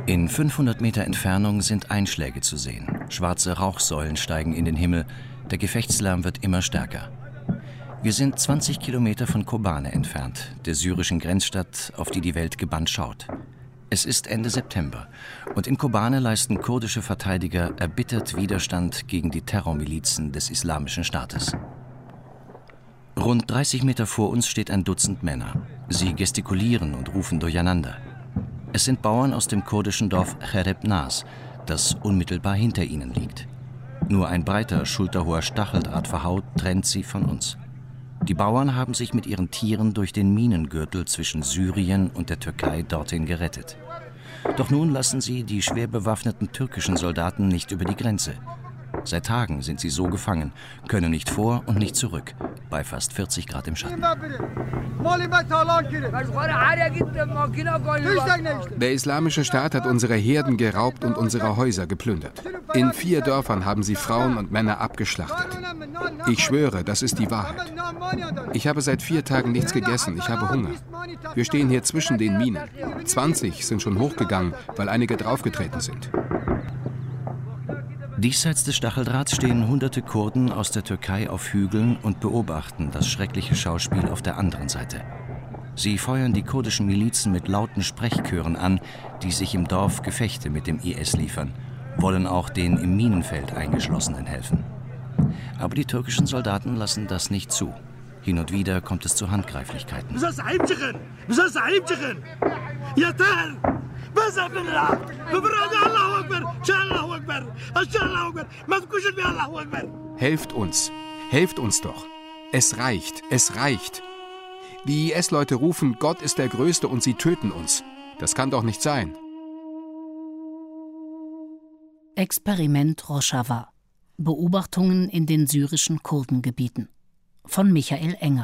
In 500 Meter Entfernung sind Einschläge zu sehen. Schwarze Rauchsäulen steigen in den Himmel. Der Gefechtslärm wird immer stärker. Wir sind 20 Kilometer von Kobane entfernt, der syrischen Grenzstadt, auf die die Welt gebannt schaut. Es ist Ende September und in Kobane leisten kurdische Verteidiger erbittert Widerstand gegen die Terrormilizen des Islamischen Staates. Rund 30 Meter vor uns steht ein Dutzend Männer. Sie gestikulieren und rufen durcheinander. Es sind Bauern aus dem kurdischen Dorf Chereb Nas, das unmittelbar hinter ihnen liegt. Nur ein breiter, schulterhoher Stacheldrahtverhau trennt sie von uns. Die Bauern haben sich mit ihren Tieren durch den Minengürtel zwischen Syrien und der Türkei dorthin gerettet. Doch nun lassen sie die schwer bewaffneten türkischen Soldaten nicht über die Grenze. Seit Tagen sind sie so gefangen, können nicht vor und nicht zurück, bei fast 40 Grad im Schatten. Der Islamische Staat hat unsere Herden geraubt und unsere Häuser geplündert. In 4 Dörfern haben sie Frauen und Männer abgeschlachtet. Ich schwöre, das ist die Wahrheit. Ich habe seit 4 Tagen nichts gegessen, ich habe Hunger. Wir stehen hier zwischen den Minen. 20 sind schon hochgegangen, weil einige draufgetreten sind. Diesseits des Stacheldrahts stehen hunderte Kurden aus der Türkei auf Hügeln und beobachten das schreckliche Schauspiel auf der anderen Seite. Sie feuern die kurdischen Milizen mit lauten Sprechchören an, die sich im Dorf Gefechte mit dem IS liefern, wollen auch den im Minenfeld Eingeschlossenen helfen. Aber die türkischen Soldaten lassen das nicht zu. Hin und wieder kommt es zu Handgreiflichkeiten. Helft uns doch. Es reicht. Die IS-Leute rufen, Gott ist der Größte und sie töten uns. Das kann doch nicht sein. Experiment Rojava. Beobachtungen in den syrischen Kurdengebieten. Von Michael Enger.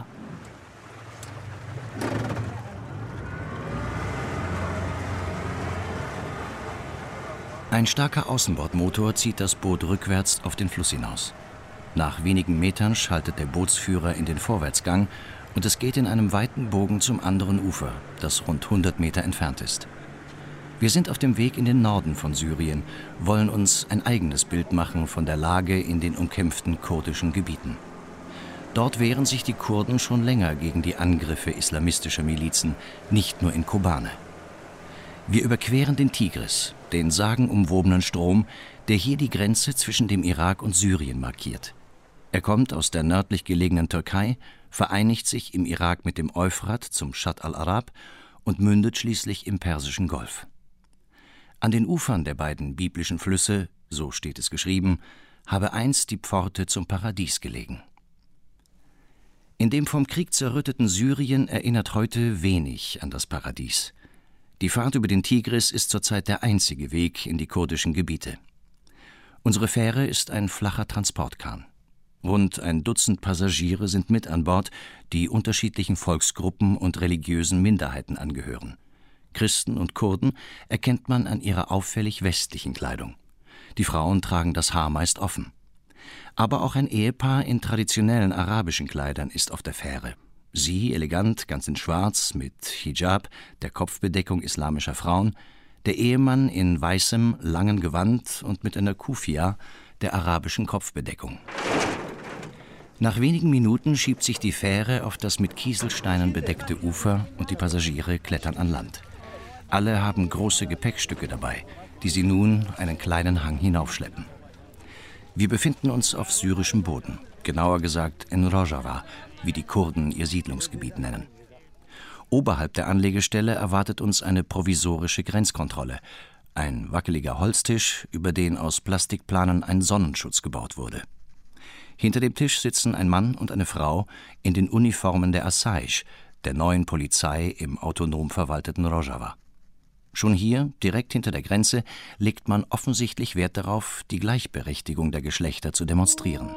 Ein starker Außenbordmotor zieht das Boot rückwärts auf den Fluss hinaus. Nach wenigen Metern schaltet der Bootsführer in den Vorwärtsgang und es geht in einem weiten Bogen zum anderen Ufer, das rund 100 Meter entfernt ist. Wir sind auf dem Weg in den Norden von Syrien, wollen uns ein eigenes Bild machen von der Lage in den umkämpften kurdischen Gebieten. Dort wehren sich die Kurden schon länger gegen die Angriffe islamistischer Milizen, nicht nur in Kobane. Wir überqueren den Tigris, den sagenumwobenen Strom, der hier die Grenze zwischen dem Irak und Syrien markiert. Er kommt aus der nördlich gelegenen Türkei, vereinigt sich im Irak mit dem Euphrat zum Shatt al-Arab und mündet schließlich im Persischen Golf. An den Ufern der beiden biblischen Flüsse, so steht es geschrieben, habe einst die Pforte zum Paradies gelegen. In dem vom Krieg zerrütteten Syrien erinnert heute wenig an das Paradies. Die Fahrt über den Tigris ist zurzeit der einzige Weg in die kurdischen Gebiete. Unsere Fähre ist ein flacher Transportkahn. Rund ein Dutzend Passagiere sind mit an Bord, die unterschiedlichen Volksgruppen und religiösen Minderheiten angehören. Christen und Kurden erkennt man an ihrer auffällig westlichen Kleidung. Die Frauen tragen das Haar meist offen. Aber auch ein Ehepaar in traditionellen arabischen Kleidern ist auf der Fähre. Sie elegant, ganz in Schwarz, mit Hijab, der Kopfbedeckung islamischer Frauen, der Ehemann in weißem, langen Gewand und mit einer Kufia, der arabischen Kopfbedeckung. Nach wenigen Minuten schiebt sich die Fähre auf das mit Kieselsteinen bedeckte Ufer und die Passagiere klettern an Land. Alle haben große Gepäckstücke dabei, die sie nun einen kleinen Hang hinaufschleppen. Wir befinden uns auf syrischem Boden, genauer gesagt in Rojava, wie die Kurden ihr Siedlungsgebiet nennen. Oberhalb der Anlegestelle erwartet uns eine provisorische Grenzkontrolle, ein wackeliger Holztisch, über den aus Plastikplanen ein Sonnenschutz gebaut wurde. Hinter dem Tisch sitzen ein Mann und eine Frau in den Uniformen der Asayish, der neuen Polizei im autonom verwalteten Rojava. Schon hier, direkt hinter der Grenze, legt man offensichtlich Wert darauf, die Gleichberechtigung der Geschlechter zu demonstrieren.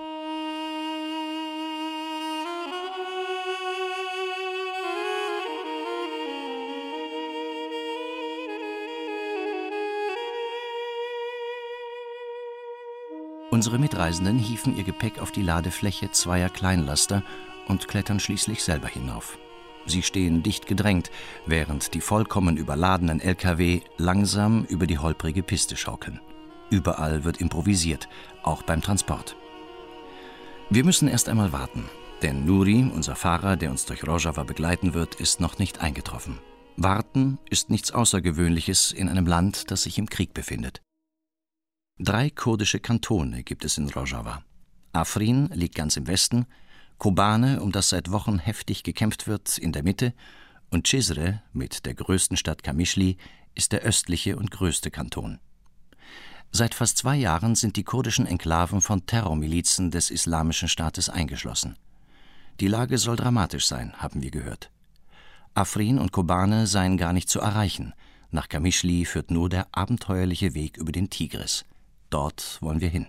Unsere Mitreisenden hieven ihr Gepäck auf die Ladefläche zweier Kleinlaster und klettern schließlich selber hinauf. Sie stehen dicht gedrängt, während die vollkommen überladenen Lkw langsam über die holprige Piste schaukeln. Überall wird improvisiert, auch beim Transport. Wir müssen erst einmal warten, denn Nuri, unser Fahrer, der uns durch Rojava begleiten wird, ist noch nicht eingetroffen. Warten ist nichts Außergewöhnliches in einem Land, das sich im Krieg befindet. 3 kurdische Kantone gibt es in Rojava. Afrin liegt ganz im Westen, Kobane, um das seit Wochen heftig gekämpft wird, in der Mitte, und Cizre mit der größten Stadt Qamischli ist der östliche und größte Kanton. Seit fast 2 Jahren sind die kurdischen Enklaven von Terrormilizen des Islamischen Staates eingeschlossen. Die Lage soll dramatisch sein, haben wir gehört. Afrin und Kobane seien gar nicht zu erreichen. Nach Qamischli führt nur der abenteuerliche Weg über den Tigris. Dort wollen wir hin.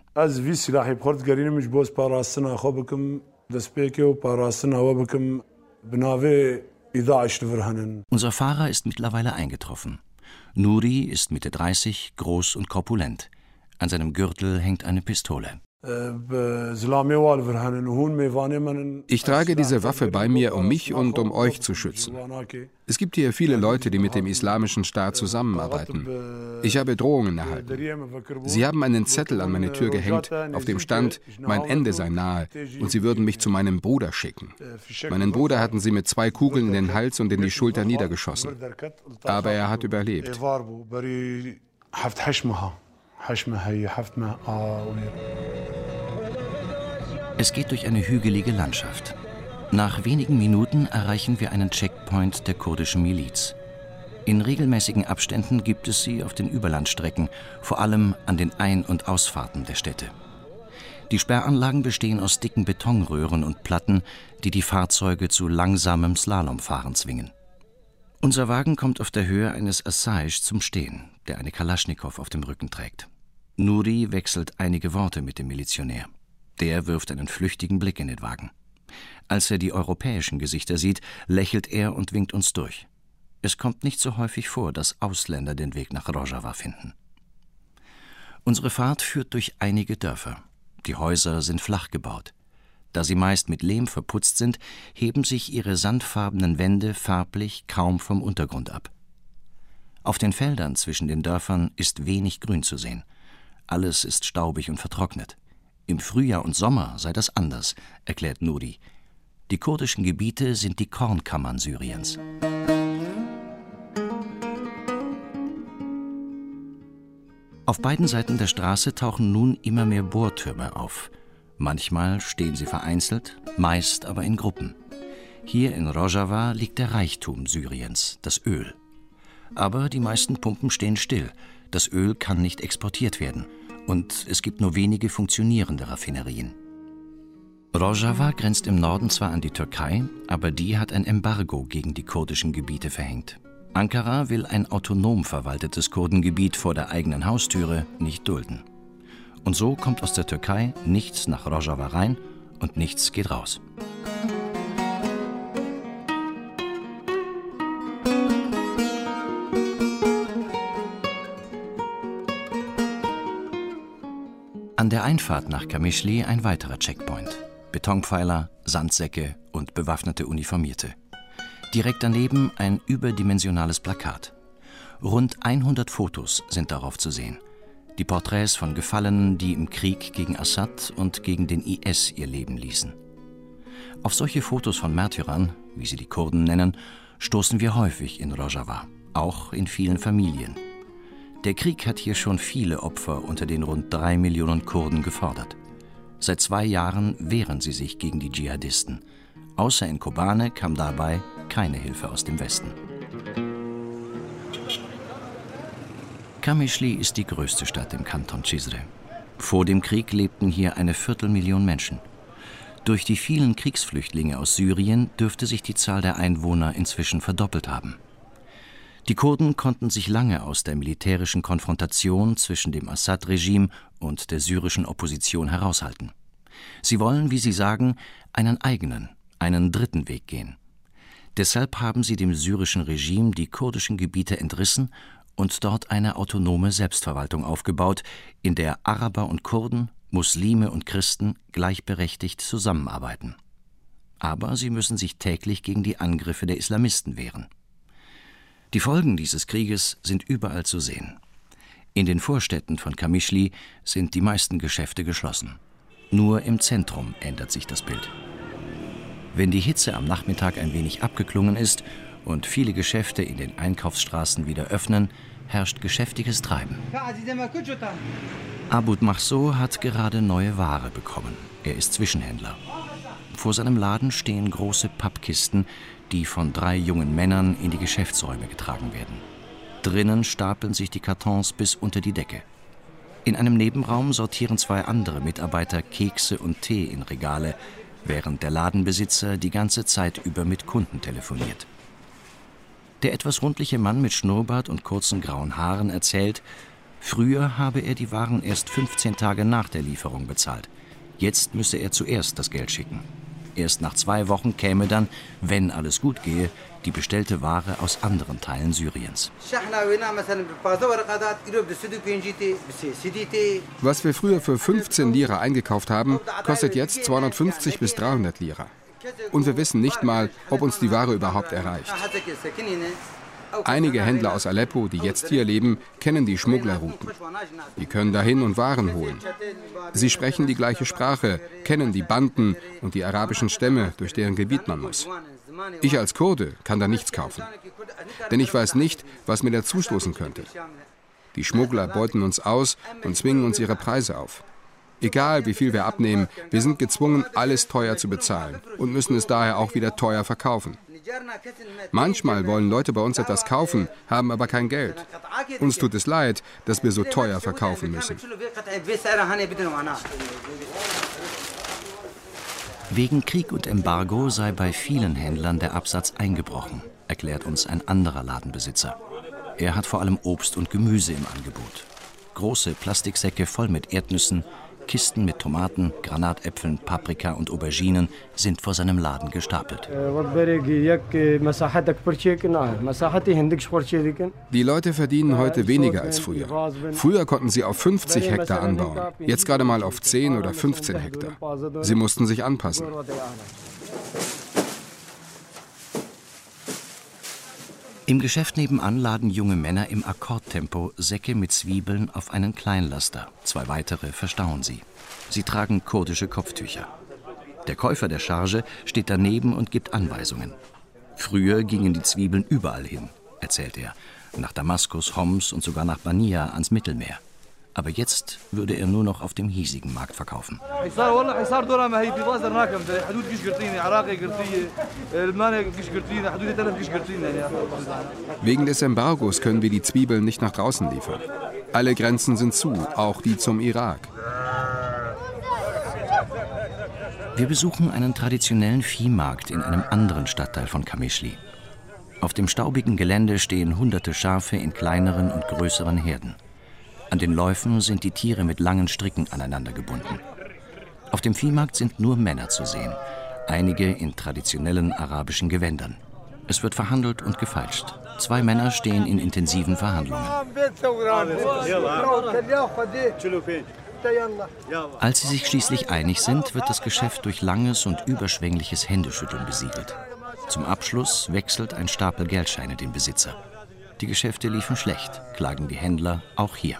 Unser Fahrer ist mittlerweile eingetroffen. Nuri ist Mitte 30, groß und korpulent. An seinem Gürtel hängt eine Pistole. Ich trage diese Waffe bei mir, um mich und um euch zu schützen. Es gibt hier viele Leute, die mit dem Islamischen Staat zusammenarbeiten. Ich habe Drohungen erhalten. Sie haben einen Zettel an meine Tür gehängt, auf dem stand, mein Ende sei nahe, und sie würden mich zu meinem Bruder schicken. Meinen Bruder hatten sie mit 2 Kugeln in den Hals und in die Schulter niedergeschossen. Aber er hat überlebt. Es geht durch eine hügelige Landschaft. Nach wenigen Minuten erreichen wir einen Checkpoint der kurdischen Miliz. In regelmäßigen Abständen gibt es sie auf den Überlandstrecken, vor allem an den Ein- und Ausfahrten der Städte. Die Sperranlagen bestehen aus dicken Betonröhren und Platten, die die Fahrzeuge zu langsamem Slalomfahren zwingen. Unser Wagen kommt auf der Höhe eines Asayish zum Stehen, der eine Kalaschnikow auf dem Rücken trägt. Nuri wechselt einige Worte mit dem Milizionär. Der wirft einen flüchtigen Blick in den Wagen. Als er die europäischen Gesichter sieht, lächelt er und winkt uns durch. Es kommt nicht so häufig vor, dass Ausländer den Weg nach Rojava finden. Unsere Fahrt führt durch einige Dörfer. Die Häuser sind flach gebaut. Da sie meist mit Lehm verputzt sind, heben sich ihre sandfarbenen Wände farblich kaum vom Untergrund ab. Auf den Feldern zwischen den Dörfern ist wenig Grün zu sehen. Alles ist staubig und vertrocknet. Im Frühjahr und Sommer sei das anders, erklärt Nuri. Die kurdischen Gebiete sind die Kornkammern Syriens. Auf beiden Seiten der Straße tauchen nun immer mehr Bohrtürme auf. Manchmal stehen sie vereinzelt, meist aber in Gruppen. Hier in Rojava liegt der Reichtum Syriens, das Öl. Aber die meisten Pumpen stehen still. Das Öl kann nicht exportiert werden. Und es gibt nur wenige funktionierende Raffinerien. Rojava grenzt im Norden zwar an die Türkei, aber die hat ein Embargo gegen die kurdischen Gebiete verhängt. Ankara will ein autonom verwaltetes Kurdengebiet vor der eigenen Haustüre nicht dulden. Und so kommt aus der Türkei nichts nach Rojava rein und nichts geht raus. An der Einfahrt nach Qamischli ein weiterer Checkpoint. Betonpfeiler, Sandsäcke und bewaffnete Uniformierte. Direkt daneben ein überdimensionales Plakat. Rund 100 Fotos sind darauf zu sehen. Die Porträts von Gefallenen, die im Krieg gegen Assad und gegen den IS ihr Leben ließen. Auf solche Fotos von Märtyrern, wie sie die Kurden nennen, stoßen wir häufig in Rojava, auch in vielen Familien. Der Krieg hat hier schon viele Opfer unter den rund 3 Millionen Kurden gefordert. Seit 2 Jahren wehren sie sich gegen die Dschihadisten. Außer in Kobane kam dabei keine Hilfe aus dem Westen. Qamischli ist die größte Stadt im Kanton Cizre. Vor dem Krieg lebten hier 250.000 Menschen. Durch die vielen Kriegsflüchtlinge aus Syrien dürfte sich die Zahl der Einwohner inzwischen verdoppelt haben. Die Kurden konnten sich lange aus der militärischen Konfrontation zwischen dem Assad-Regime und der syrischen Opposition heraushalten. Sie wollen, wie sie sagen, einen eigenen, einen dritten Weg gehen. Deshalb haben sie dem syrischen Regime die kurdischen Gebiete entrissen und dort eine autonome Selbstverwaltung aufgebaut, in der Araber und Kurden, Muslime und Christen gleichberechtigt zusammenarbeiten. Aber sie müssen sich täglich gegen die Angriffe der Islamisten wehren. Die Folgen dieses Krieges sind überall zu sehen. In den Vorstädten von Qamischli sind die meisten Geschäfte geschlossen. Nur im Zentrum ändert sich das Bild. Wenn die Hitze am Nachmittag ein wenig abgeklungen ist und viele Geschäfte in den Einkaufsstraßen wieder öffnen, herrscht geschäftiges Treiben. Abud Mahso hat gerade neue Ware bekommen. Er ist Zwischenhändler. Vor seinem Laden stehen große Pappkisten, die von 3 jungen Männern in die Geschäftsräume getragen werden. Drinnen stapeln sich die Kartons bis unter die Decke. In einem Nebenraum sortieren 2 andere Mitarbeiter Kekse und Tee in Regale, während der Ladenbesitzer die ganze Zeit über mit Kunden telefoniert. Der etwas rundliche Mann mit Schnurrbart und kurzen grauen Haaren erzählt, früher habe er die Waren erst 15 Tage nach der Lieferung bezahlt. Jetzt müsse er zuerst das Geld schicken. Erst nach 2 Wochen käme dann, wenn alles gut gehe, die bestellte Ware aus anderen Teilen Syriens. Was wir früher für 15 Lira eingekauft haben, kostet jetzt 250 bis 300 Lira. Und wir wissen nicht mal, ob uns die Ware überhaupt erreicht. Einige Händler aus Aleppo, die jetzt hier leben, kennen die Schmugglerrouten. Die können dahin und Waren holen. Sie sprechen die gleiche Sprache, kennen die Banden und die arabischen Stämme, durch deren Gebiet man muss. Ich als Kurde kann da nichts kaufen, denn ich weiß nicht, was mir dazustoßen könnte. Die Schmuggler beuten uns aus und zwingen uns ihre Preise auf. Egal, wie viel wir abnehmen, wir sind gezwungen, alles teuer zu bezahlen und müssen es daher auch wieder teuer verkaufen. Manchmal wollen Leute bei uns etwas kaufen, haben aber kein Geld. Uns tut es leid, dass wir so teuer verkaufen müssen. Wegen Krieg und Embargo sei bei vielen Händlern der Absatz eingebrochen, erklärt uns ein anderer Ladenbesitzer. Er hat vor allem Obst und Gemüse im Angebot. Große Plastiksäcke voll mit Erdnüssen, Kisten mit Tomaten, Granatäpfeln, Paprika und Auberginen sind vor seinem Laden gestapelt. Die Leute verdienen heute weniger als früher. Früher konnten sie auf 50 Hektar anbauen, jetzt gerade mal auf 10 oder 15 Hektar. Sie mussten sich anpassen. Im Geschäft nebenan laden junge Männer im Akkordtempo Säcke mit Zwiebeln auf einen Kleinlaster. 2 weitere verstauen sie. Sie tragen kurdische Kopftücher. Der Käufer der Charge steht daneben und gibt Anweisungen. Früher gingen die Zwiebeln überall hin, erzählt er. Nach Damaskus, Homs und sogar nach Bania ans Mittelmeer. Aber jetzt würde er nur noch auf dem hiesigen Markt verkaufen. Wegen des Embargos können wir die Zwiebeln nicht nach draußen liefern. Alle Grenzen sind zu, auch die zum Irak. Wir besuchen einen traditionellen Viehmarkt in einem anderen Stadtteil von Qamischli. Auf dem staubigen Gelände stehen hunderte Schafe in kleineren und größeren Herden. An den Läufen sind die Tiere mit langen Stricken aneinander gebunden. Auf dem Viehmarkt sind nur Männer zu sehen, einige in traditionellen arabischen Gewändern. Es wird verhandelt und gefeilscht. 2 Männer stehen in intensiven Verhandlungen. Als sie sich schließlich einig sind, wird das Geschäft durch langes und überschwängliches Händeschütteln besiegelt. Zum Abschluss wechselt ein Stapel Geldscheine den Besitzer. Die Geschäfte liefen schlecht, klagen die Händler auch hier.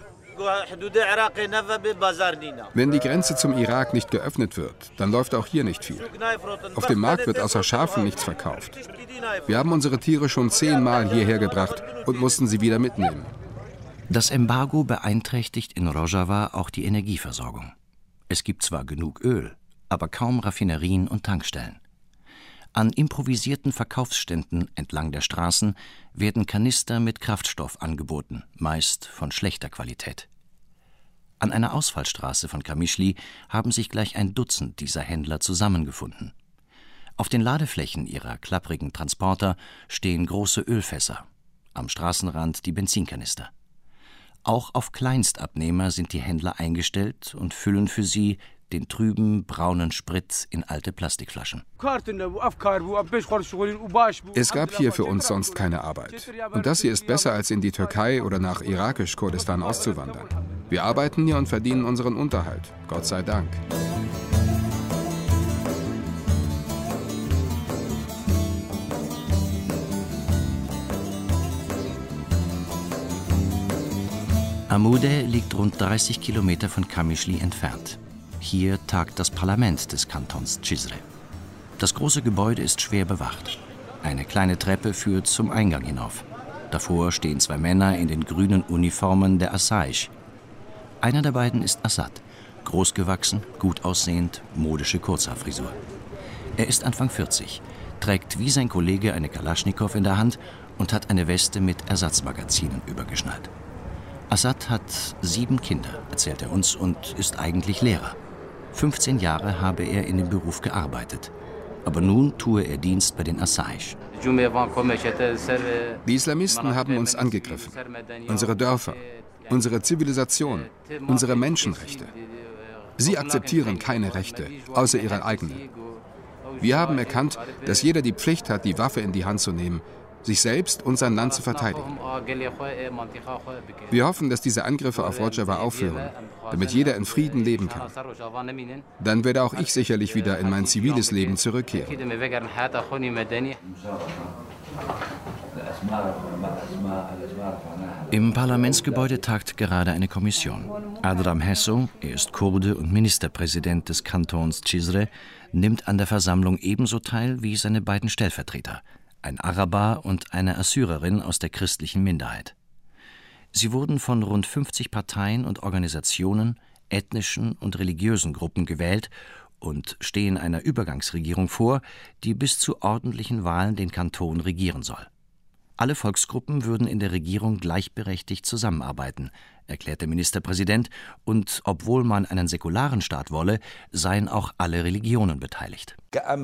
Wenn die Grenze zum Irak nicht geöffnet wird, dann läuft auch hier nicht viel. Auf dem Markt wird außer Schafen nichts verkauft. Wir haben unsere Tiere schon 10-mal hierher gebracht und mussten sie wieder mitnehmen. Das Embargo beeinträchtigt in Rojava auch die Energieversorgung. Es gibt zwar genug Öl, aber kaum Raffinerien und Tankstellen. An improvisierten Verkaufsständen entlang der Straßen werden Kanister mit Kraftstoff angeboten, meist von schlechter Qualität. An einer Ausfallstraße von Qamischli haben sich gleich ein Dutzend dieser Händler zusammengefunden. Auf den Ladeflächen ihrer klapprigen Transporter stehen große Ölfässer, am Straßenrand die Benzinkanister. Auch auf Kleinstabnehmer sind die Händler eingestellt und füllen für sie den trüben, braunen Sprit in alte Plastikflaschen. Es gab hier für uns sonst keine Arbeit. Und das hier ist besser, als in die Türkei oder nach irakisch-Kurdistan auszuwandern. Wir arbeiten hier und verdienen unseren Unterhalt. Gott sei Dank. Amude liegt rund 30 Kilometer von Qamishli entfernt. Hier tagt das Parlament des Kantons Cizre. Das große Gebäude ist schwer bewacht. Eine kleine Treppe führt zum Eingang hinauf. Davor stehen 2 Männer in den grünen Uniformen der Asaïch. Einer der beiden ist Assad, großgewachsen, gut aussehend, modische Kurzhaarfrisur. Er ist Anfang 40, trägt wie sein Kollege eine Kalaschnikow in der Hand und hat eine Weste mit Ersatzmagazinen übergeschnallt. Assad hat 7 Kinder, erzählt er uns, und ist eigentlich Lehrer. 15 Jahre habe er in dem Beruf gearbeitet. Aber nun tue er Dienst bei den Asaïch. Die Islamisten haben uns angegriffen. Unsere Dörfer, unsere Zivilisation, unsere Menschenrechte. Sie akzeptieren keine Rechte, außer ihre eigenen. Wir haben erkannt, dass jeder die Pflicht hat, die Waffe in die Hand zu nehmen, sich selbst und sein Land zu verteidigen. Wir hoffen, dass diese Angriffe auf Rojava aufhören, damit jeder in Frieden leben kann. Dann werde auch ich sicherlich wieder in mein ziviles Leben zurückkehren. Im Parlamentsgebäude tagt gerade eine Kommission. Adram Hesso, er ist Kurde und Ministerpräsident des Kantons Cizre, nimmt an der Versammlung ebenso teil wie seine beiden Stellvertreter, ein Araber und eine Assyrerin aus der christlichen Minderheit. Sie wurden von rund 50 Parteien und Organisationen, ethnischen und religiösen Gruppen gewählt und stehen einer Übergangsregierung vor, die bis zu ordentlichen Wahlen den Kanton regieren soll. Alle Volksgruppen würden in der Regierung gleichberechtigt zusammenarbeiten, erklärt der Ministerpräsident, und obwohl man einen säkularen Staat wolle, seien auch alle Religionen beteiligt.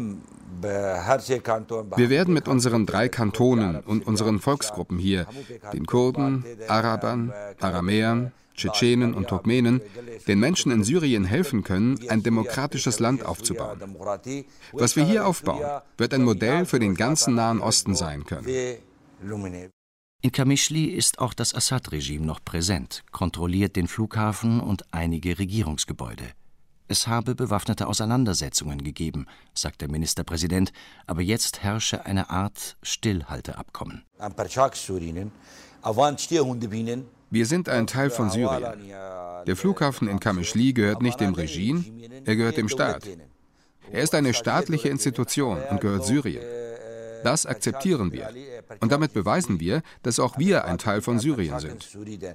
Wir werden mit unseren 3 Kantonen und unseren Volksgruppen hier, den Kurden, Arabern, Aramäern, Tschetschenen und Turkmenen, den Menschen in Syrien helfen können, ein demokratisches Land aufzubauen. Was wir hier aufbauen, wird ein Modell für den ganzen Nahen Osten sein können. In Qamishli ist auch das Assad-Regime noch präsent, kontrolliert den Flughafen und einige Regierungsgebäude. Es habe bewaffnete Auseinandersetzungen gegeben, sagt der Ministerpräsident, aber jetzt herrsche eine Art Stillhalteabkommen. Wir sind ein Teil von Syrien. Der Flughafen in Qamishli gehört nicht dem Regime, er gehört dem Staat. Er ist eine staatliche Institution und gehört Syrien. Das akzeptieren wir. Und damit beweisen wir, dass auch wir ein Teil von Syrien sind.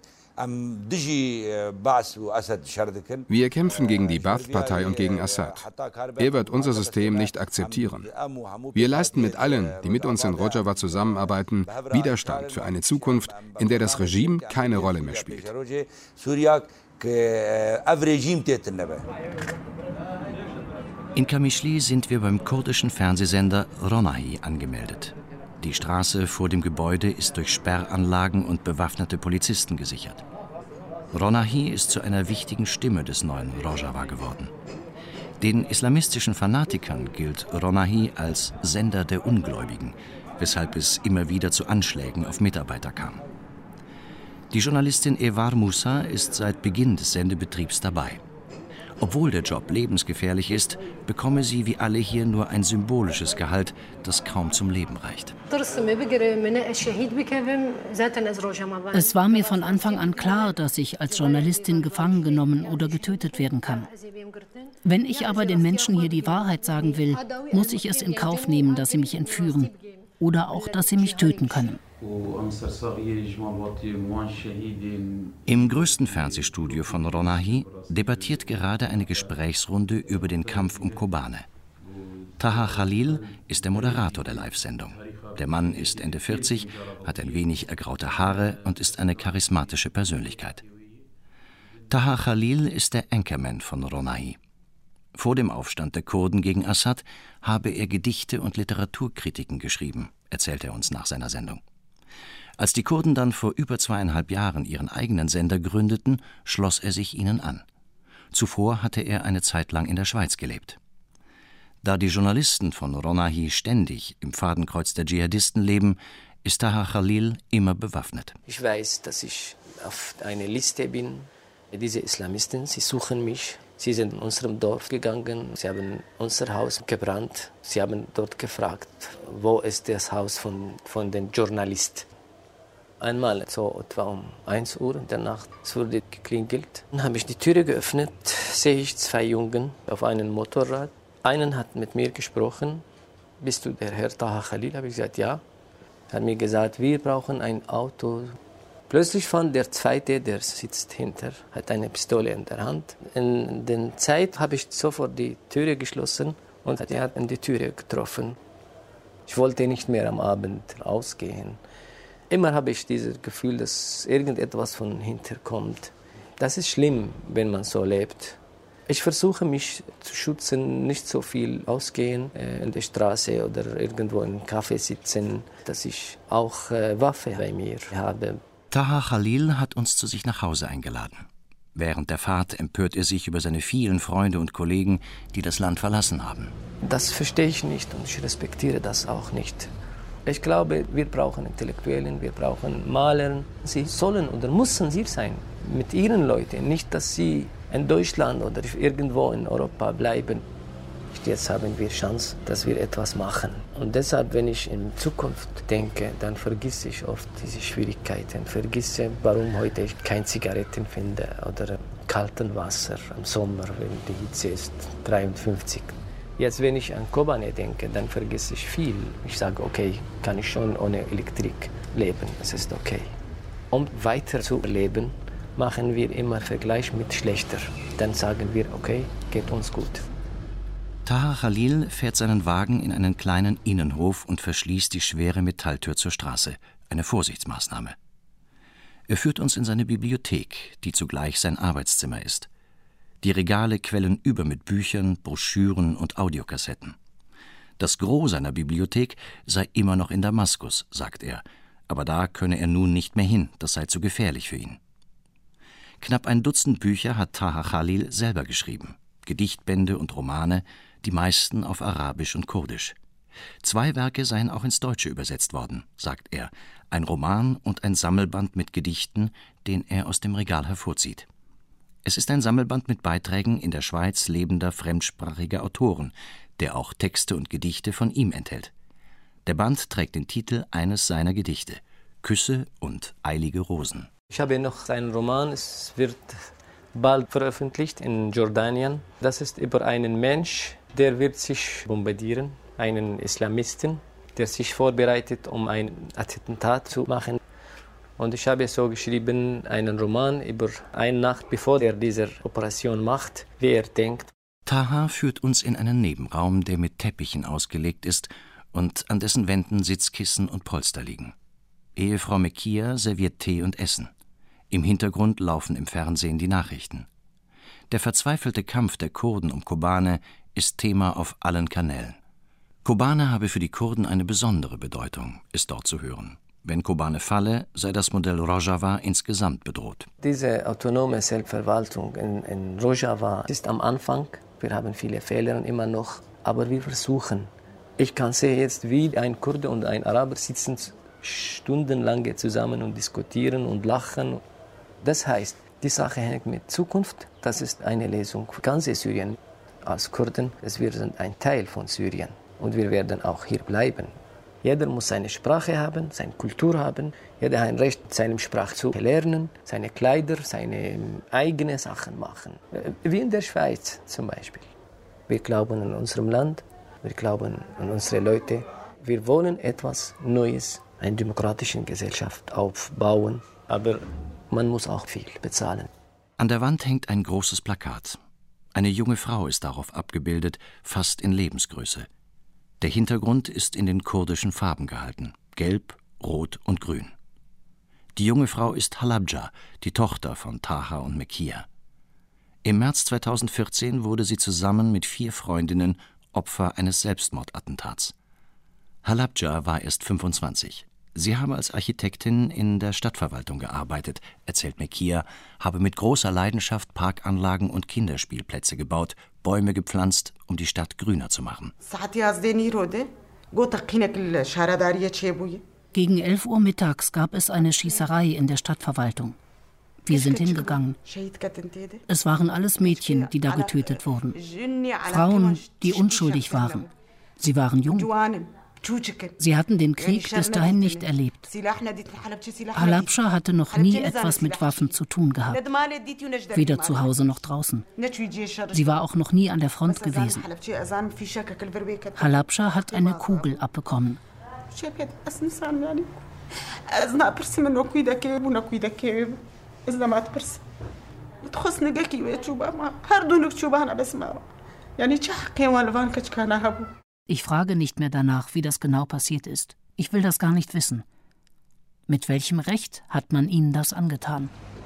Wir kämpfen gegen die Ba'ath-Partei und gegen Assad. Er wird unser System nicht akzeptieren. Wir leisten mit allen, die mit uns in Rojava zusammenarbeiten, Widerstand für eine Zukunft, in der das Regime keine Rolle mehr spielt. In Qamishli sind wir beim kurdischen Fernsehsender Ronahi angemeldet. Die Straße vor dem Gebäude ist durch Sperranlagen und bewaffnete Polizisten gesichert. Ronahi ist zu einer wichtigen Stimme des neuen Rojava geworden. Den islamistischen Fanatikern gilt Ronahi als Sender der Ungläubigen, weshalb es immer wieder zu Anschlägen auf Mitarbeiter kam. Die Journalistin Evar Musa ist seit Beginn des Sendebetriebs dabei. Obwohl der Job lebensgefährlich ist, bekomme sie wie alle hier nur ein symbolisches Gehalt, das kaum zum Leben reicht. Es war mir von Anfang an klar, dass ich als Journalistin gefangen genommen oder getötet werden kann. Wenn ich aber den Menschen hier die Wahrheit sagen will, muss ich es in Kauf nehmen, dass sie mich entführen oder auch, dass sie mich töten können. Im größten Fernsehstudio von Ronahi debattiert gerade eine Gesprächsrunde über den Kampf um Kobane. Taha Khalil ist der Moderator der Live-Sendung. Der Mann ist Ende 40, hat ein wenig ergraute Haare und ist eine charismatische Persönlichkeit. Taha Khalil ist der Anchorman von Ronahi. Vor dem Aufstand der Kurden gegen Assad habe er Gedichte und Literaturkritiken geschrieben, erzählt er uns nach seiner Sendung. Als die Kurden dann vor über 2,5 Jahren ihren eigenen Sender gründeten, schloss er sich ihnen an. Zuvor hatte er eine Zeit lang in der Schweiz gelebt. Da die Journalisten von Ronahi ständig im Fadenkreuz der Dschihadisten leben, ist Taha Khalil immer bewaffnet. Ich weiß, dass ich auf einer Liste bin. Diese Islamisten, sie suchen mich. Sie sind in unserem Dorf gegangen, sie haben unser Haus gebrannt. Sie haben dort gefragt, wo ist das Haus von den Journalisten. Einmal so etwa um 1 Uhr in der Nacht, es wurde geklingelt. Dann habe ich die Türe geöffnet, sehe ich 2 Jungen auf einem Motorrad. Einen hat mit mir gesprochen. Bist du der Herr Taha Khalil? Habe ich gesagt, ja. Er hat mir gesagt, wir brauchen ein Auto. Plötzlich fand der Zweite, der sitzt hinter, hat eine Pistole in der Hand. In der Zeit habe ich sofort die Türe geschlossen und er hat in die Türe getroffen. Ich wollte nicht mehr am Abend ausgehen. Immer habe ich dieses Gefühl, dass irgendetwas von hinten kommt. Das ist schlimm, wenn man so lebt. Ich versuche mich zu schützen, nicht so viel ausgehen in der Straße oder irgendwo im Café sitzen, dass ich auch Waffe bei mir habe. Taha Khalil hat uns zu sich nach Hause eingeladen. Während der Fahrt empört er sich über seine vielen Freunde und Kollegen, die das Land verlassen haben. Das verstehe ich nicht und ich respektiere das auch nicht. Ich glaube, wir brauchen Intellektuellen, wir brauchen Maler. Sie sollen oder müssen hier sein mit ihren Leuten, nicht, dass sie in Deutschland oder irgendwo in Europa bleiben. Jetzt haben wir Chance, dass wir etwas machen. Und deshalb, wenn ich in Zukunft denke, dann vergesse ich oft diese Schwierigkeiten. Vergesse, warum heute ich keine Zigaretten finde oder kalten Wasser im Sommer, wenn die Hitze ist 53. Jetzt, wenn ich an Kobane denke, dann vergesse ich viel. Ich sage, okay, kann ich schon ohne Elektrik leben, es ist okay. Um weiter zu leben, machen wir immer Vergleich mit schlechter. Dann sagen wir, okay, geht uns gut. Taha Khalil fährt seinen Wagen in einen kleinen Innenhof und verschließt die schwere Metalltür zur Straße, eine Vorsichtsmaßnahme. Er führt uns in seine Bibliothek, die zugleich sein Arbeitszimmer ist. Die Regale quellen über mit Büchern, Broschüren und Audiokassetten. Das Gros seiner Bibliothek sei immer noch in Damaskus, sagt er, aber da könne er nun nicht mehr hin, das sei zu gefährlich für ihn. Knapp ein Dutzend Bücher hat Taha Khalil selber geschrieben, Gedichtbände und Romane, die meisten auf Arabisch und Kurdisch. 2 Werke seien auch ins Deutsche übersetzt worden, sagt er, ein Roman und ein Sammelband mit Gedichten, den er aus dem Regal hervorzieht. Es ist ein Sammelband mit Beiträgen in der Schweiz lebender fremdsprachiger Autoren, der auch Texte und Gedichte von ihm enthält. Der Band trägt den Titel eines seiner Gedichte, Küsse und eilige Rosen. Ich habe noch einen Roman, es wird bald veröffentlicht in Jordanien. Das ist über einen Mensch, der wird sich bombardieren, einen Islamisten, der sich vorbereitet, um ein Attentat zu machen. Und ich habe so geschrieben, einen Roman über eine Nacht, bevor er diese Operation macht, wie er denkt. Taha führt uns in einen Nebenraum, der mit Teppichen ausgelegt ist und an dessen Wänden Sitzkissen und Polster liegen. Ehefrau Mekia serviert Tee und Essen. Im Hintergrund laufen im Fernsehen die Nachrichten. Der verzweifelte Kampf der Kurden um Kobane ist Thema auf allen Kanälen. Kobane habe für die Kurden eine besondere Bedeutung, ist dort zu hören. Wenn Kobane falle, sei das Modell Rojava insgesamt bedroht. Diese autonome Selbstverwaltung in Rojava ist am Anfang. Wir haben viele Fehler immer noch, aber wir versuchen. Ich kann sehen jetzt, wie ein Kurde und ein Araber sitzen stundenlang zusammen und diskutieren und lachen. Das heißt, die Sache hängt mit Zukunft. Das ist eine Lesung für ganz Syrien. Als Kurden, wir sind ein Teil von Syrien und wir werden auch hier bleiben. Jeder muss seine Sprache haben, seine Kultur haben. Jeder hat ein Recht, seine Sprache zu lernen, seine Kleider, seine eigenen Sachen machen. Wie in der Schweiz zum Beispiel. Wir glauben an unserem Land, wir glauben an unsere Leute. Wir wollen etwas Neues, eine demokratische Gesellschaft aufbauen. Aber man muss auch viel bezahlen. An der Wand hängt ein großes Plakat. Eine junge Frau ist darauf abgebildet, fast in Lebensgröße. Der Hintergrund ist in den kurdischen Farben gehalten, gelb, rot und grün. Die junge Frau ist Halabja, die Tochter von Taha und Mekia. Im März 2014 wurde sie zusammen mit 4 Freundinnen Opfer eines Selbstmordattentats. Halabja war erst 25. Sie habe als Architektin in der Stadtverwaltung gearbeitet, erzählt Mekia, habe mit großer Leidenschaft Parkanlagen und Kinderspielplätze gebaut, Bäume gepflanzt, um die Stadt grüner zu machen. Gegen 11 Uhr mittags gab es eine Schießerei in der Stadtverwaltung. Wir sind hingegangen. Es waren alles Mädchen, die da getötet wurden. Frauen, die unschuldig waren. Sie waren jung. Sie hatten den Krieg bis dahin nicht erlebt. Halabscha hatte noch nie etwas mit Waffen zu tun gehabt, weder zu Hause noch draußen. Sie war auch noch nie an der Front gewesen. Halabscha hat eine Kugel abbekommen. Ich frage nicht mehr danach, wie das genau passiert ist. Ich will das gar nicht wissen. Mit welchem Recht hat man ihnen das angetan?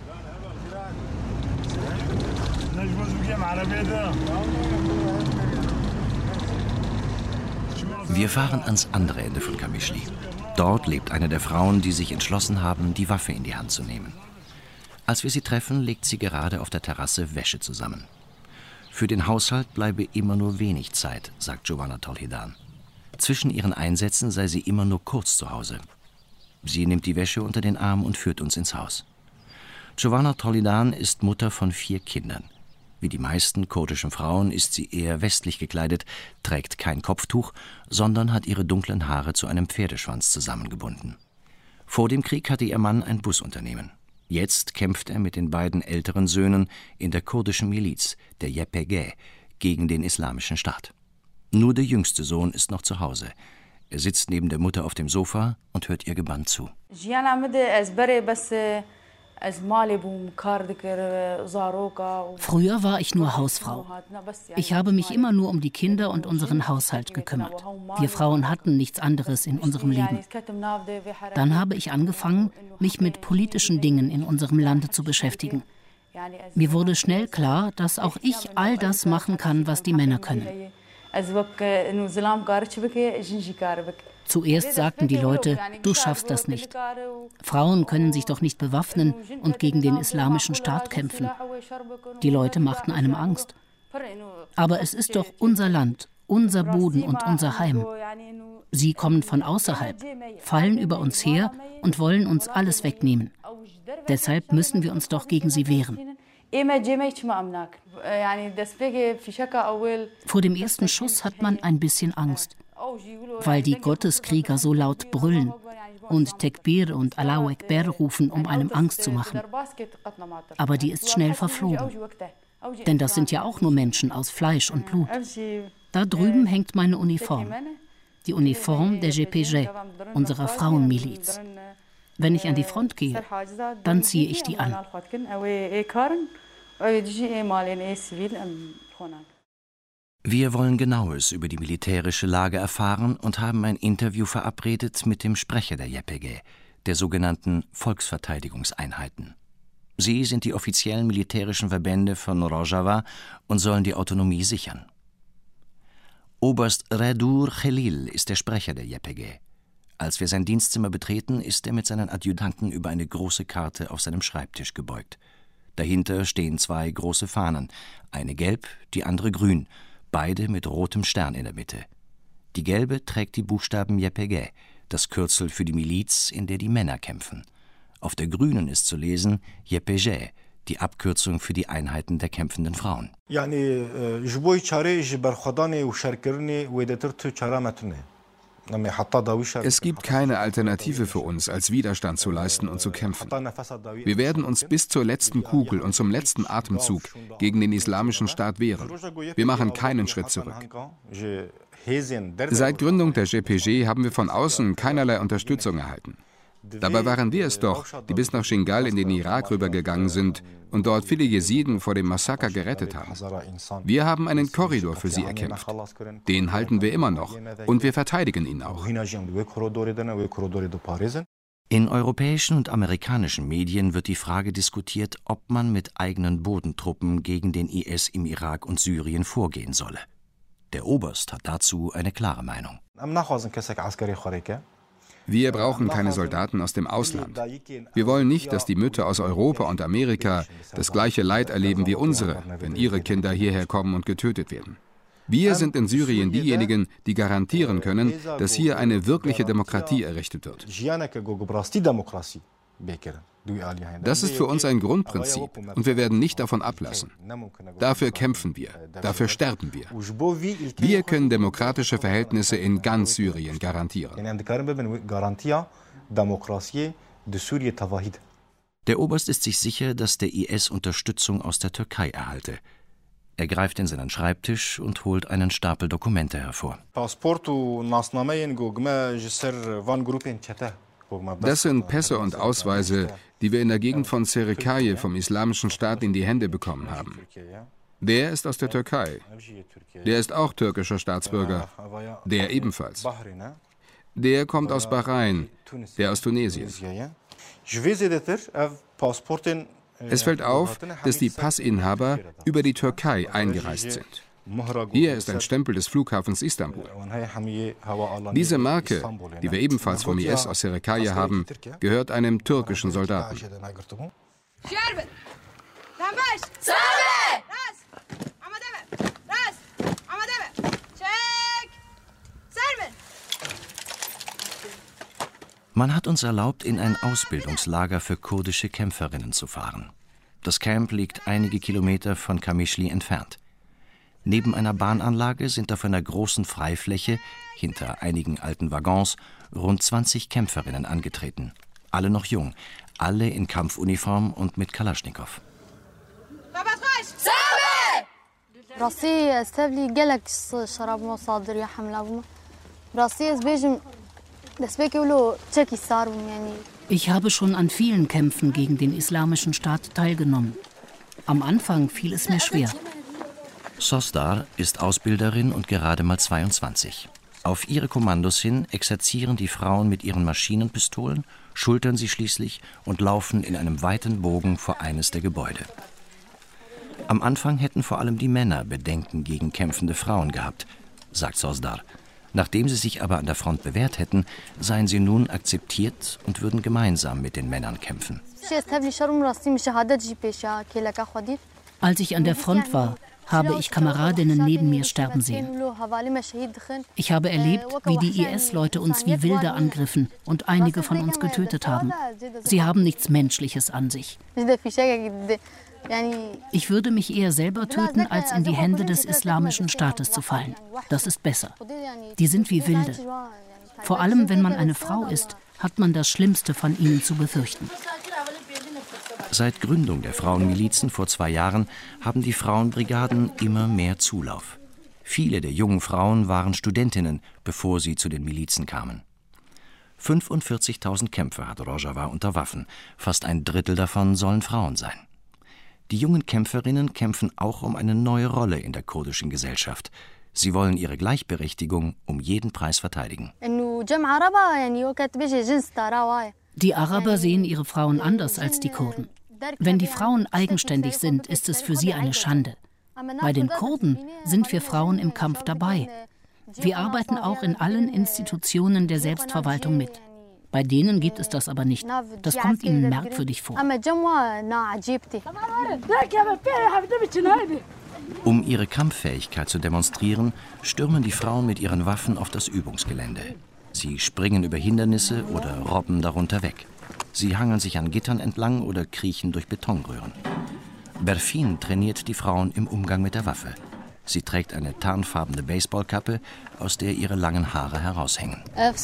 Wir fahren ans andere Ende von Qamishli. Dort lebt eine der Frauen, die sich entschlossen haben, die Waffe in die Hand zu nehmen. Als wir sie treffen, legt sie gerade auf der Terrasse Wäsche zusammen. Für den Haushalt bleibe immer nur wenig Zeit, sagt Giovanna Tolhidan. Zwischen ihren Einsätzen sei sie immer nur kurz zu Hause. Sie nimmt die Wäsche unter den Arm und führt uns ins Haus. Giovanna Tolhidan ist Mutter von 4 Kindern. Wie die meisten kurdischen Frauen ist sie eher westlich gekleidet, trägt kein Kopftuch, sondern hat ihre dunklen Haare zu einem Pferdeschwanz zusammengebunden. Vor dem Krieg hatte ihr Mann ein Busunternehmen. Jetzt kämpft er mit den beiden älteren Söhnen in der kurdischen Miliz, der YPG, gegen den Islamischen Staat. Nur der jüngste Sohn ist noch zu Hause. Er sitzt neben der Mutter auf dem Sofa und hört ihr gebannt zu. Früher war ich nur Hausfrau. Ich habe mich immer nur um die Kinder und unseren Haushalt gekümmert. Wir Frauen hatten nichts anderes in unserem Leben. Dann habe ich angefangen, mich mit politischen Dingen in unserem Lande zu beschäftigen. Mir wurde schnell klar, dass auch ich all das machen kann, was die Männer können. Zuerst sagten die Leute, du schaffst das nicht. Frauen können sich doch nicht bewaffnen und gegen den Islamischen Staat kämpfen. Die Leute machten einem Angst. Aber es ist doch unser Land, unser Boden und unser Heim. Sie kommen von außerhalb, fallen über uns her und wollen uns alles wegnehmen. Deshalb müssen wir uns doch gegen sie wehren. Vor dem ersten Schuss hat man ein bisschen Angst, weil die Gotteskrieger so laut brüllen und Tekbir und Allahu Akbar rufen, um einem Angst zu machen. Aber die ist schnell verflogen. Denn das sind ja auch nur Menschen aus Fleisch und Blut. Da drüben hängt meine Uniform. Die Uniform der YPG, unserer Frauenmiliz. Wenn ich an die Front gehe, dann ziehe ich die an. Wir wollen Genaues über die militärische Lage erfahren und haben ein Interview verabredet mit dem Sprecher der YPG, der sogenannten Volksverteidigungseinheiten. Sie sind die offiziellen militärischen Verbände von Rojava und sollen die Autonomie sichern. Oberst Redur Khalil ist der Sprecher der YPG. Als wir sein Dienstzimmer betreten, ist er mit seinen Adjutanten über eine große Karte auf seinem Schreibtisch gebeugt. Dahinter stehen 2 große Fahnen, eine gelb, die andere grün, beide mit rotem Stern in der Mitte. Die gelbe trägt die Buchstaben YPG, das Kürzel für die Miliz, in der die Männer kämpfen. Auf der grünen ist zu lesen YPG, die Abkürzung für die Einheiten der kämpfenden Frauen. Es gibt keine Alternative für uns, als Widerstand zu leisten und zu kämpfen. Wir werden uns bis zur letzten Kugel und zum letzten Atemzug gegen den Islamischen Staat wehren. Wir machen keinen Schritt zurück. Seit Gründung der YPG haben wir von außen keinerlei Unterstützung erhalten. Dabei waren wir es doch, die bis nach Shingal in den Irak rübergegangen sind und dort viele Jesiden vor dem Massaker gerettet haben. Wir haben einen Korridor für sie erkämpft. Den halten wir immer noch und wir verteidigen ihn auch. In europäischen und amerikanischen Medien wird die Frage diskutiert, ob man mit eigenen Bodentruppen gegen den IS im Irak und Syrien vorgehen solle. Der Oberst hat dazu eine klare Meinung. Wir brauchen keine Soldaten aus dem Ausland. Wir wollen nicht, dass die Mütter aus Europa und Amerika das gleiche Leid erleben wie unsere, wenn ihre Kinder hierher kommen und getötet werden. Wir sind in Syrien diejenigen, die garantieren können, dass hier eine wirkliche Demokratie errichtet wird. Das ist für uns ein Grundprinzip und wir werden nicht davon ablassen. Dafür kämpfen wir, dafür sterben wir. Wir können demokratische Verhältnisse in ganz Syrien garantieren. Der Oberst ist sich sicher, dass der IS Unterstützung aus der Türkei erhalte. Er greift in seinen Schreibtisch und holt einen Stapel Dokumente hervor. Das sind Pässe und Ausweise, die wir in der Gegend von Serikaye vom Islamischen Staat in die Hände bekommen haben. Der ist aus der Türkei. Der ist auch türkischer Staatsbürger. Der ebenfalls. Der kommt aus Bahrain, der aus Tunesien. Es fällt auf, dass die Passinhaber über die Türkei eingereist sind. Hier ist ein Stempel des Flughafens Istanbul. Diese Marke, die wir ebenfalls vom IS aus Serikaye haben, gehört einem türkischen Soldaten. Man hat uns erlaubt, in ein Ausbildungslager für kurdische Kämpferinnen zu fahren. Das Camp liegt einige Kilometer von Qamishli entfernt. Neben einer Bahnanlage sind auf einer großen Freifläche, hinter einigen alten Waggons, rund 20 Kämpferinnen angetreten. Alle noch jung, alle in Kampfuniform und mit Kalaschnikow. Ich habe schon an vielen Kämpfen gegen den Islamischen Staat teilgenommen. Am Anfang fiel es mir schwer. Sosdar ist Ausbilderin und gerade mal 22. Auf ihre Kommandos hin exerzieren die Frauen mit ihren Maschinenpistolen, schultern sie schließlich und laufen in einem weiten Bogen vor eines der Gebäude. Am Anfang hätten vor allem die Männer Bedenken gegen kämpfende Frauen gehabt, sagt Sosdar. Nachdem sie sich aber an der Front bewährt hätten, seien sie nun akzeptiert und würden gemeinsam mit den Männern kämpfen. Als ich an der Front war, habe ich Kameradinnen neben mir sterben sehen. Ich habe erlebt, wie die IS-Leute uns wie Wilde angriffen und einige von uns getötet haben. Sie haben nichts Menschliches an sich. Ich würde mich eher selber töten, als in die Hände des Islamischen Staates zu fallen. Das ist besser. Die sind wie Wilde. Vor allem, wenn man eine Frau ist, hat man das Schlimmste von ihnen zu befürchten. Seit Gründung der Frauenmilizen vor 2 Jahren haben die Frauenbrigaden immer mehr Zulauf. Viele der jungen Frauen waren Studentinnen, bevor sie zu den Milizen kamen. 45.000 Kämpfer hat Rojava unter Waffen. Fast ein Drittel davon sollen Frauen sein. Die jungen Kämpferinnen kämpfen auch um eine neue Rolle in der kurdischen Gesellschaft. Sie wollen ihre Gleichberechtigung um jeden Preis verteidigen. Die Araber sehen ihre Frauen anders als die Kurden. Wenn die Frauen eigenständig sind, ist es für sie eine Schande. Bei den Kurden sind wir Frauen im Kampf dabei. Wir arbeiten auch in allen Institutionen der Selbstverwaltung mit. Bei denen gibt es das aber nicht. Das kommt ihnen merkwürdig vor. Um ihre Kampffähigkeit zu demonstrieren, stürmen die Frauen mit ihren Waffen auf das Übungsgelände. Sie springen über Hindernisse oder robben darunter weg. Sie hangeln sich an Gittern entlang oder kriechen durch Betonröhren. Berfin trainiert die Frauen im Umgang mit der Waffe. Sie trägt eine tarnfarbene Baseballkappe, aus der ihre langen Haare heraushängen.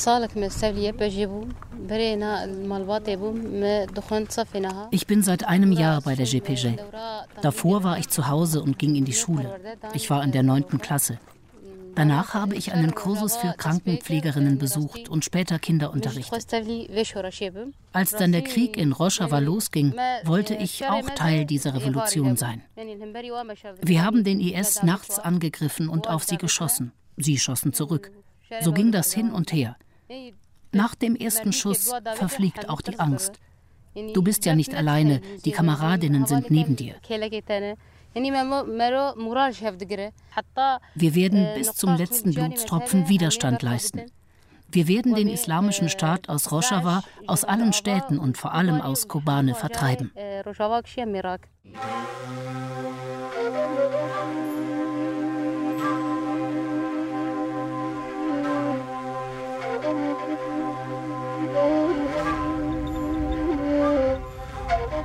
Ich bin seit einem Jahr bei der JPJ. Davor war ich zu Hause und ging in die Schule. Ich war in der 9. Klasse. Danach habe ich einen Kursus für Krankenpflegerinnen besucht und später Kinder unterrichtet. Als dann der Krieg in Rojava losging, wollte ich auch Teil dieser Revolution sein. Wir haben den IS nachts angegriffen und auf sie geschossen. Sie schossen zurück. So ging das hin und her. Nach dem ersten Schuss verfliegt auch die Angst. Du bist ja nicht alleine, die Kameradinnen sind neben dir. Wir werden bis zum letzten Blutstropfen Widerstand leisten. Wir werden den Islamischen Staat aus Rojava, aus allen Städten und vor allem aus Kobane vertreiben.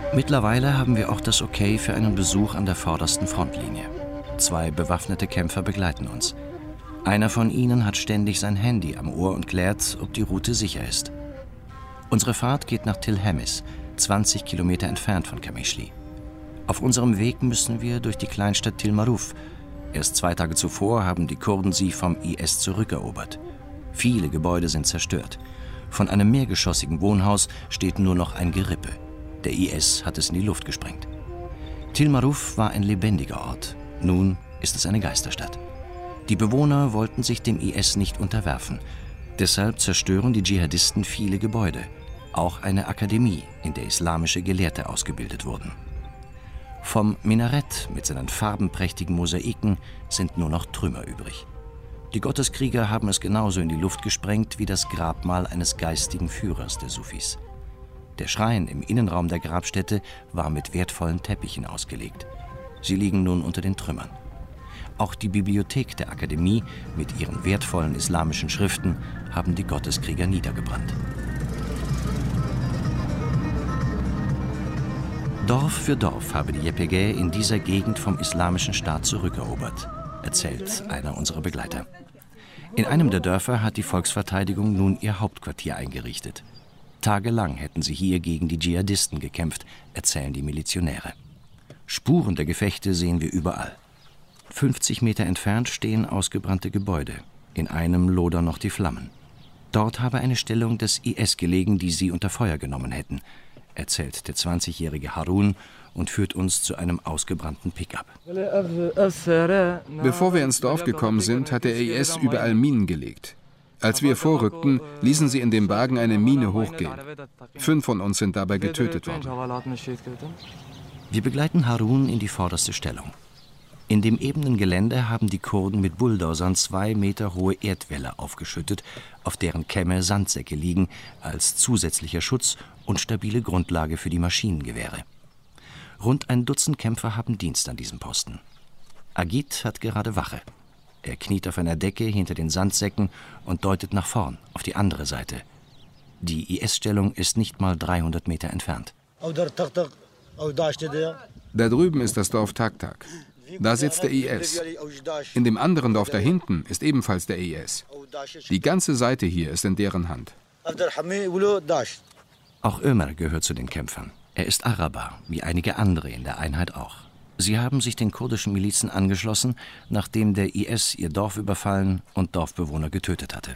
Mittlerweile haben wir auch das Okay für einen Besuch an der vordersten Frontlinie. 2 bewaffnete Kämpfer begleiten uns. Einer von ihnen hat ständig sein Handy am Ohr und klärt, ob die Route sicher ist. Unsere Fahrt geht nach Til Hemis, 20 Kilometer entfernt von Qamishli. Auf unserem Weg müssen wir durch die Kleinstadt Til Maruf. Erst 2 Tage zuvor haben die Kurden sie vom IS zurückerobert. Viele Gebäude sind zerstört. Von einem mehrgeschossigen Wohnhaus steht nur noch ein Gerippe. Der IS hat es in die Luft gesprengt. Til Maruf war ein lebendiger Ort. Nun ist es eine Geisterstadt. Die Bewohner wollten sich dem IS nicht unterwerfen. Deshalb zerstören die Dschihadisten viele Gebäude. Auch eine Akademie, in der islamische Gelehrte ausgebildet wurden. Vom Minarett mit seinen farbenprächtigen Mosaiken sind nur noch Trümmer übrig. Die Gotteskrieger haben es genauso in die Luft gesprengt wie das Grabmal eines geistigen Führers der Sufis. Der Schrein im Innenraum der Grabstätte war mit wertvollen Teppichen ausgelegt. Sie liegen nun unter den Trümmern. Auch die Bibliothek der Akademie mit ihren wertvollen islamischen Schriften haben die Gotteskrieger niedergebrannt. Dorf für Dorf habe die YPG in dieser Gegend vom Islamischen Staat zurückerobert, erzählt einer unserer Begleiter. In einem der Dörfer hat die Volksverteidigung nun ihr Hauptquartier eingerichtet. Tagelang hätten sie hier gegen die Dschihadisten gekämpft, erzählen die Milizionäre. Spuren der Gefechte sehen wir überall. 50 Meter entfernt stehen ausgebrannte Gebäude. In einem lodern noch die Flammen. Dort habe eine Stellung des IS gelegen, die sie unter Feuer genommen hätten, erzählt der 20-jährige Harun und führt uns zu einem ausgebrannten Pickup. Bevor wir ins Dorf gekommen sind, hat der IS überall Minen gelegt. Als wir vorrückten, ließen sie in dem Wagen eine Mine hochgehen. 5 von uns sind dabei getötet worden. Wir begleiten Harun in die vorderste Stellung. In dem ebenen Gelände haben die Kurden mit Bulldozern 2 Meter hohe Erdwälle aufgeschüttet, auf deren Kämme Sandsäcke liegen, als zusätzlicher Schutz und stabile Grundlage für die Maschinengewehre. Rund ein Dutzend Kämpfer haben Dienst an diesem Posten. Agit hat gerade Wache. Er kniet auf einer Decke hinter den Sandsäcken und deutet nach vorn, auf die andere Seite. Die IS-Stellung ist nicht mal 300 Meter entfernt. Da drüben ist das Dorf Taktak. Da sitzt der IS. In dem anderen Dorf da hinten ist ebenfalls der IS. Die ganze Seite hier ist in deren Hand. Auch Ömer gehört zu den Kämpfern. Er ist Araber, wie einige andere in der Einheit auch. Sie haben sich den kurdischen Milizen angeschlossen, nachdem der IS ihr Dorf überfallen und Dorfbewohner getötet hatte.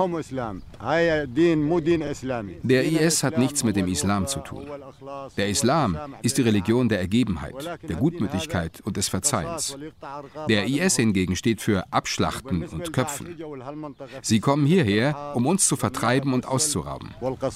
Der IS hat nichts mit dem Islam zu tun. Der Islam ist die Religion der Ergebenheit, der Gutmütigkeit und des Verzeihens. Der IS hingegen steht für Abschlachten und Köpfen. Sie kommen hierher, um uns zu vertreiben und auszurauben.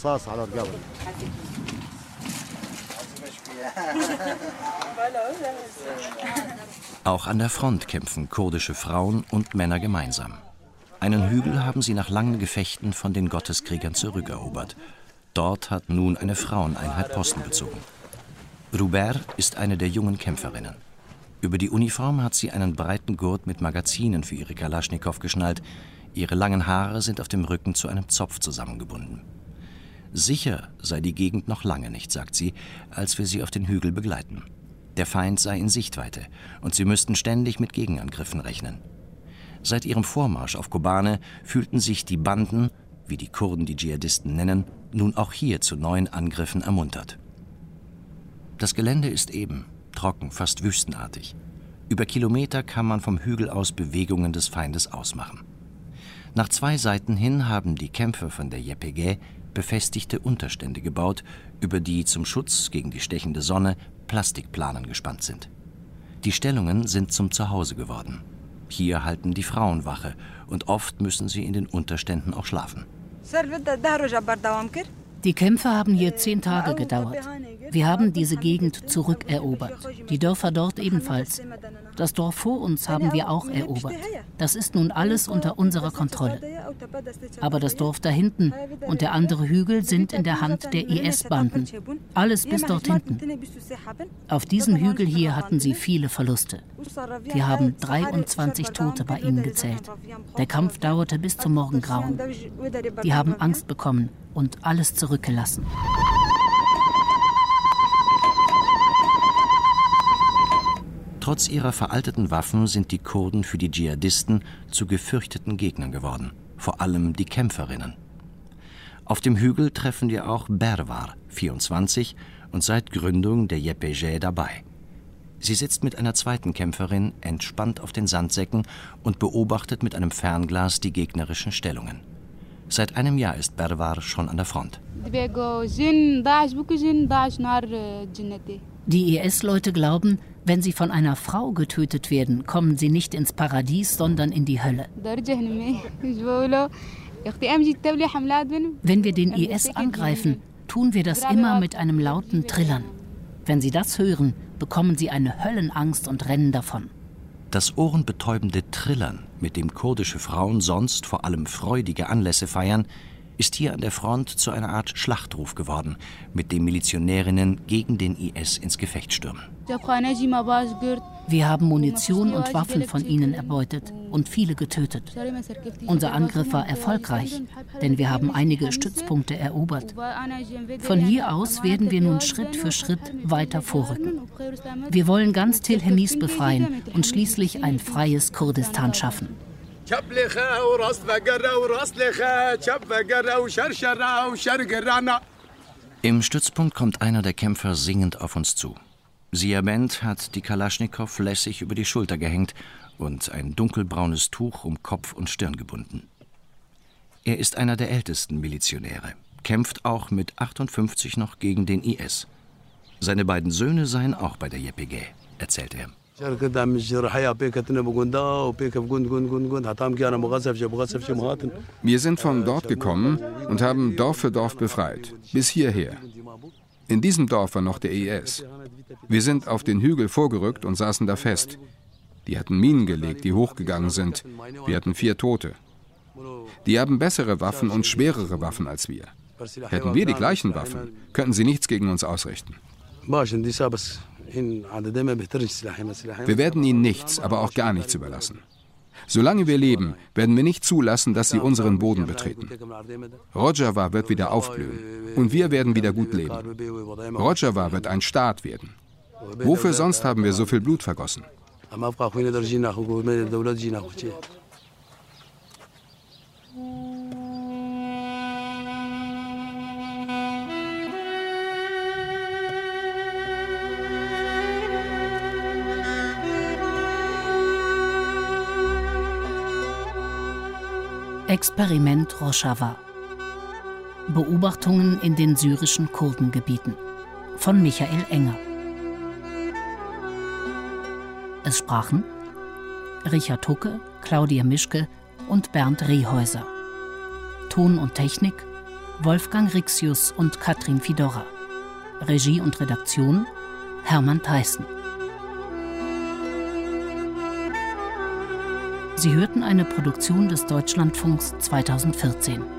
Auch an der Front kämpfen kurdische Frauen und Männer gemeinsam. Einen Hügel haben sie nach langen Gefechten von den Gotteskriegern zurückerobert. Dort hat nun eine Fraueneinheit Posten bezogen. Ruber ist eine der jungen Kämpferinnen. Über die Uniform hat sie einen breiten Gurt mit Magazinen für ihre Kalaschnikow geschnallt. Ihre langen Haare sind auf dem Rücken zu einem Zopf zusammengebunden. Sicher sei die Gegend noch lange nicht, sagt sie, als wir sie auf den Hügel begleiten. Der Feind sei in Sichtweite und sie müssten ständig mit Gegenangriffen rechnen. Seit ihrem Vormarsch auf Kobane fühlten sich die Banden, wie die Kurden die Dschihadisten nennen, nun auch hier zu neuen Angriffen ermuntert. Das Gelände ist eben, trocken, fast wüstenartig. Über Kilometer kann man vom Hügel aus Bewegungen des Feindes ausmachen. Nach 2 Seiten hin haben die Kämpfer von der YPG befestigte Unterstände gebaut, über die zum Schutz gegen die stechende Sonne Plastikplanen gespannt sind. Die Stellungen sind zum Zuhause geworden. Hier halten die Frauen Wache und oft müssen sie in den Unterständen auch schlafen. Die Kämpfe haben hier 10 Tage gedauert. Wir haben diese Gegend zurückerobert. Die Dörfer dort ebenfalls. Das Dorf vor uns haben wir auch erobert. Das ist nun alles unter unserer Kontrolle. Aber das Dorf da hinten und der andere Hügel sind in der Hand der IS-Banden. Alles bis dort hinten. Auf diesem Hügel hier hatten sie viele Verluste. Wir haben 23 Tote bei ihnen gezählt. Der Kampf dauerte bis zum Morgengrauen. Die haben Angst bekommen und alles zurückgelassen. Trotz ihrer veralteten Waffen sind die Kurden für die Dschihadisten zu gefürchteten Gegnern geworden, vor allem die Kämpferinnen. Auf dem Hügel treffen wir auch Bervar, 24, und seit Gründung der YPG dabei. Sie sitzt mit einer zweiten Kämpferin entspannt auf den Sandsäcken und beobachtet mit einem Fernglas die gegnerischen Stellungen. Seit einem Jahr ist Bervar schon an der Front. Die IS-Leute glauben, wenn sie von einer Frau getötet werden, kommen sie nicht ins Paradies, sondern in die Hölle. Wenn wir den IS angreifen, tun wir das immer mit einem lauten Trillern. Wenn sie das hören, bekommen sie eine Höllenangst und rennen davon. Das ohrenbetäubende Trillern, mit dem kurdische Frauen sonst vor allem freudige Anlässe feiern, ist hier an der Front zu einer Art Schlachtruf geworden, mit dem Milizionärinnen gegen den IS ins Gefecht stürmen. Wir haben Munition und Waffen von ihnen erbeutet und viele getötet. Unser Angriff war erfolgreich, denn wir haben einige Stützpunkte erobert. Von hier aus werden wir nun Schritt für Schritt weiter vorrücken. Wir wollen ganz Tel Hemis befreien und schließlich ein freies Kurdistan schaffen. Im Stützpunkt kommt einer der Kämpfer singend auf uns zu. Siabend hat die Kalaschnikow lässig über die Schulter gehängt und ein dunkelbraunes Tuch um Kopf und Stirn gebunden. Er ist einer der ältesten Milizionäre, kämpft auch mit 58 noch gegen den IS. Seine beiden Söhne seien auch bei der YPG, erzählt er. Wir sind von dort gekommen und haben Dorf für Dorf befreit, bis hierher. In diesem Dorf war noch der IS. Wir sind auf den Hügel vorgerückt und saßen da fest. Die hatten Minen gelegt, die hochgegangen sind. Wir hatten 4 Tote. Die haben bessere Waffen und schwerere Waffen als wir. Hätten wir die gleichen Waffen, könnten sie nichts gegen uns ausrichten. Wir werden ihnen nichts, aber auch gar nichts überlassen. Solange wir leben, werden wir nicht zulassen, dass sie unseren Boden betreten. Rojava wird wieder aufblühen und wir werden wieder gut leben. Rojava wird ein Staat werden. Wofür sonst haben wir so viel Blut vergossen? Experiment Rojava. Beobachtungen in den syrischen Kurdengebieten von Michael Enger. Es sprachen Richard Hucke, Claudia Mischke und Bernd Rehäuser. Ton und Technik Wolfgang Rixius und Katrin Fidora. Regie und Redaktion Hermann Theissen. Sie hörten eine Produktion des Deutschlandfunks 2014.